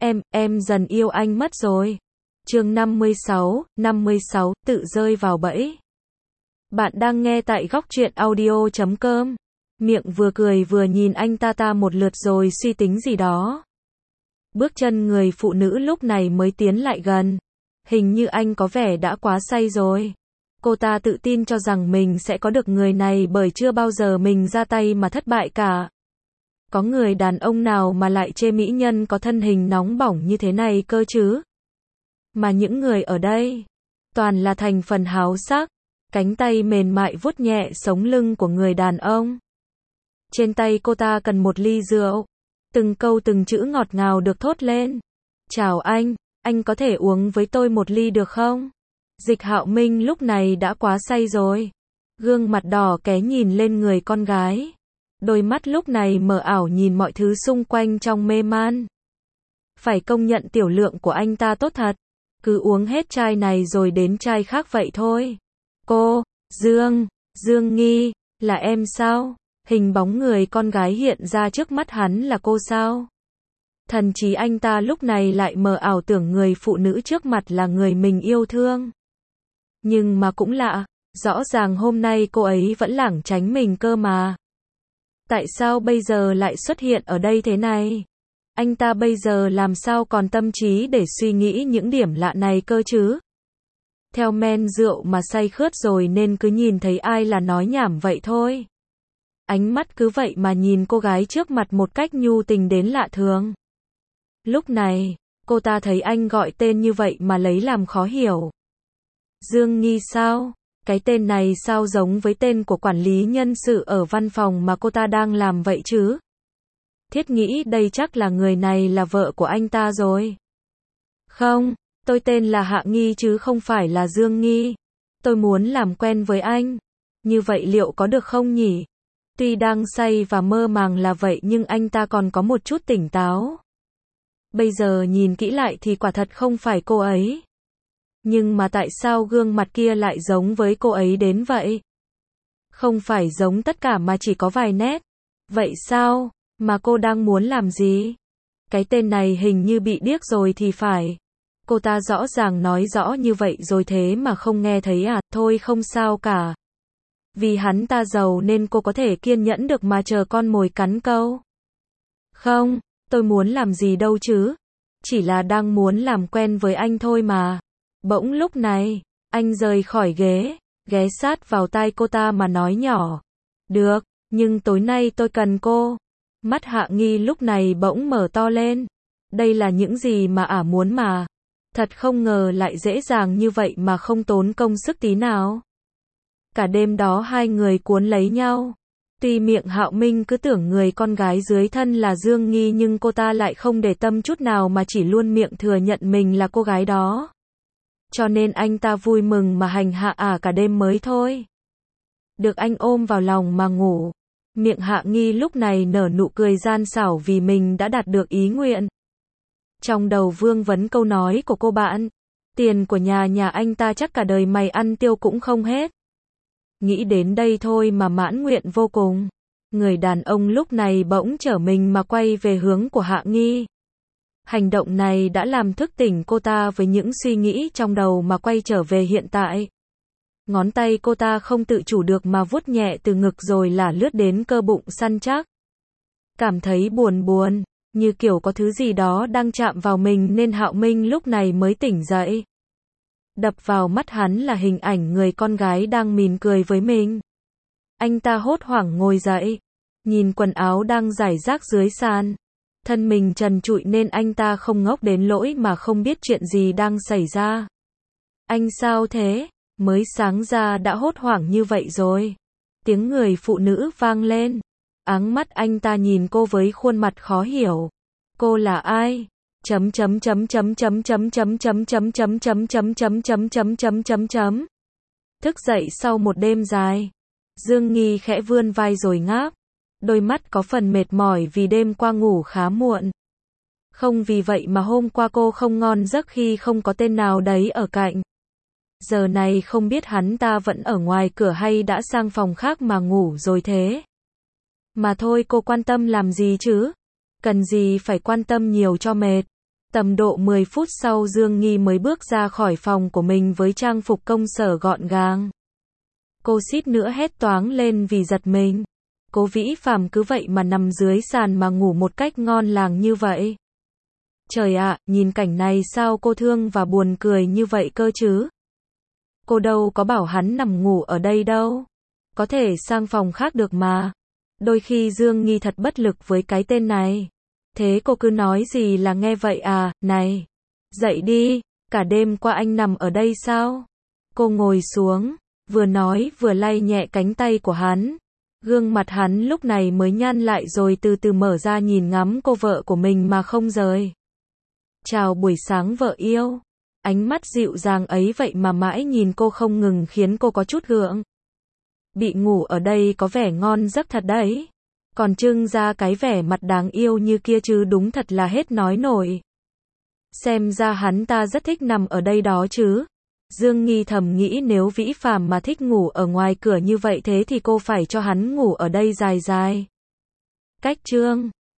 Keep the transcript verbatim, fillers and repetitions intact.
Em, em dần yêu anh mất rồi. Chương năm mươi sáu, năm mươi sáu, tự rơi vào bẫy. Bạn đang nghe tại góc truyện audio chấm com. Miệng vừa cười vừa nhìn anh ta ta một lượt rồi suy tính gì đó. Bước chân người phụ nữ lúc này mới tiến lại gần. Hình như anh có vẻ đã quá say rồi. Cô ta tự tin cho rằng mình sẽ có được người này bởi chưa bao giờ mình ra tay mà thất bại cả. Có người đàn ông nào mà lại chê mỹ nhân có thân hình nóng bỏng như thế này cơ chứ? Mà những người ở đây, toàn là thành phần háo sắc, cánh tay mềm mại vuốt nhẹ sống lưng của người đàn ông. Trên tay cô ta cần một ly rượu, từng câu từng chữ ngọt ngào được thốt lên. Chào anh, anh có thể uống với tôi một ly được không? Dịch Hạo Minh lúc này đã quá say rồi. Gương mặt đỏ ké nhìn lên người con gái. Đôi mắt lúc này mờ ảo nhìn mọi thứ xung quanh trong mê man. Phải công nhận tiểu lượng của anh ta tốt thật. Cứ uống hết chai này rồi đến chai khác vậy thôi. Cô, Dương, Dương Nghi, là em sao? Hình bóng người con gái hiện ra trước mắt hắn là cô sao? Thần trí anh ta lúc này lại mờ ảo tưởng người phụ nữ trước mặt là người mình yêu thương. Nhưng mà cũng lạ, rõ ràng hôm nay cô ấy vẫn lảng tránh mình cơ mà. Tại sao bây giờ lại xuất hiện ở đây thế này? Anh ta bây giờ làm sao còn tâm trí để suy nghĩ những điểm lạ này cơ chứ? Theo men rượu mà say khướt rồi nên cứ nhìn thấy ai là nói nhảm vậy thôi. Ánh mắt cứ vậy mà nhìn cô gái trước mặt một cách nhu tình đến lạ thường. Lúc này, cô ta thấy anh gọi tên như vậy mà lấy làm khó hiểu. Dương Nghi sao? Cái tên này sao giống với tên của quản lý nhân sự ở văn phòng mà cô ta đang làm vậy chứ? Thiết nghĩ đây chắc là người này là vợ của anh ta rồi. Không, tôi tên là Hạ Nghi chứ không phải là Dương Nghi. Tôi muốn làm quen với anh. Như vậy liệu có được không nhỉ? Tuy đang say và mơ màng là vậy nhưng anh ta còn có một chút tỉnh táo. Bây giờ nhìn kỹ lại thì quả thật không phải cô ấy. Nhưng mà tại sao gương mặt kia lại giống với cô ấy đến vậy? Không phải giống tất cả mà chỉ có vài nét. Vậy sao? Mà cô đang muốn làm gì? Cái tên này hình như bị điếc rồi thì phải. Cô ta rõ ràng nói rõ như vậy rồi thế mà không nghe thấy à? Thôi không sao cả. Vì hắn ta giàu nên cô có thể kiên nhẫn được mà chờ con mồi cắn câu. Không, tôi muốn làm gì đâu chứ. Chỉ là đang muốn làm quen với anh thôi mà. Bỗng lúc này, anh rời khỏi ghế, ghé sát vào tai cô ta mà nói nhỏ. Được, nhưng tối nay tôi cần cô. Mắt Hạ Nghi lúc này bỗng mở to lên. Đây là những gì mà ả muốn mà. Thật không ngờ lại dễ dàng như vậy mà không tốn công sức tí nào. Cả đêm đó hai người cuốn lấy nhau. Tuy miệng Hạo Minh cứ tưởng người con gái dưới thân là Dương Nghi nhưng cô ta lại không để tâm chút nào mà chỉ luôn miệng thừa nhận mình là cô gái đó. Cho nên anh ta vui mừng mà hành hạ ả cả đêm mới thôi. Được anh ôm vào lòng mà ngủ. Miệng Hạ Nghi lúc này nở nụ cười gian xảo vì mình đã đạt được ý nguyện. Trong đầu vương vấn câu nói của cô bạn. Tiền của nhà nhà anh ta chắc cả đời mày ăn tiêu cũng không hết. Nghĩ đến đây thôi mà mãn nguyện vô cùng. Người đàn ông lúc này bỗng trở mình mà quay về hướng của Hạ Nghi. Hành động này đã làm thức tỉnh cô ta với những suy nghĩ trong đầu mà quay trở về hiện tại. Ngón tay cô ta không tự chủ được mà vuốt nhẹ từ ngực rồi lả lướt đến cơ bụng săn chắc. Cảm thấy buồn buồn, như kiểu có thứ gì đó đang chạm vào mình nên Hạo Minh lúc này mới tỉnh dậy. Đập vào mắt hắn là hình ảnh người con gái đang mỉm cười với mình. Anh ta hốt hoảng ngồi dậy, nhìn quần áo đang rải rác dưới sàn. Thân mình trần trụi nên anh ta không ngốc đến lỗi mà không biết chuyện gì đang xảy ra. Anh sao thế? Mới sáng ra đã hốt hoảng như vậy rồi. Tiếng người phụ nữ vang lên. Áng mắt anh ta nhìn cô với khuôn mặt khó hiểu. Cô là ai? Chấm chấm chấm chấm chấm chấm chấm chấm chấm chấm chấm chấm chấm chấm chấm chấm chấm chấm. Thức dậy sau một đêm dài. Dương Nghi khẽ vươn vai rồi ngáp. Đôi mắt có phần mệt mỏi vì đêm qua ngủ khá muộn. Không vì vậy mà hôm qua cô không ngon giấc khi không có tên nào đấy ở cạnh. Giờ này không biết hắn ta vẫn ở ngoài cửa hay đã sang phòng khác mà ngủ rồi thế. Mà thôi cô quan tâm làm gì chứ? Cần gì phải quan tâm nhiều cho mệt. Tầm độ mười phút sau Dương Nghi mới bước ra khỏi phòng của mình với trang phục công sở gọn gàng. Cô suýt nữa hét toáng lên vì giật mình. Cố Vĩ Phàm cứ vậy mà nằm dưới sàn mà ngủ một cách ngon lành như vậy. Trời ạ, nhìn cảnh này sao cô thương và buồn cười như vậy cơ chứ? Cô đâu có bảo hắn nằm ngủ ở đây đâu. Có thể sang phòng khác được mà. Đôi khi Dương Nghi thật bất lực với cái tên này. Thế cô cứ nói gì là nghe vậy à, này. Dậy đi, cả đêm qua anh nằm ở đây sao? Cô ngồi xuống, vừa nói vừa lay nhẹ cánh tay của hắn. Gương mặt hắn lúc này mới nhăn lại rồi từ từ mở ra nhìn ngắm cô vợ của mình mà không rời. Chào buổi sáng vợ yêu. Ánh mắt dịu dàng ấy vậy mà mãi nhìn cô không ngừng khiến cô có chút gượng. Bị ngủ ở đây có vẻ ngon giấc thật đấy. Còn trưng ra cái vẻ mặt đáng yêu như kia chứ đúng thật là hết nói nổi. Xem ra hắn ta rất thích nằm ở đây đó chứ. Dương Nghi thầm nghĩ nếu Vĩ Phàm mà thích ngủ ở ngoài cửa như vậy thế thì cô phải cho hắn ngủ ở đây dài dài. Cách chương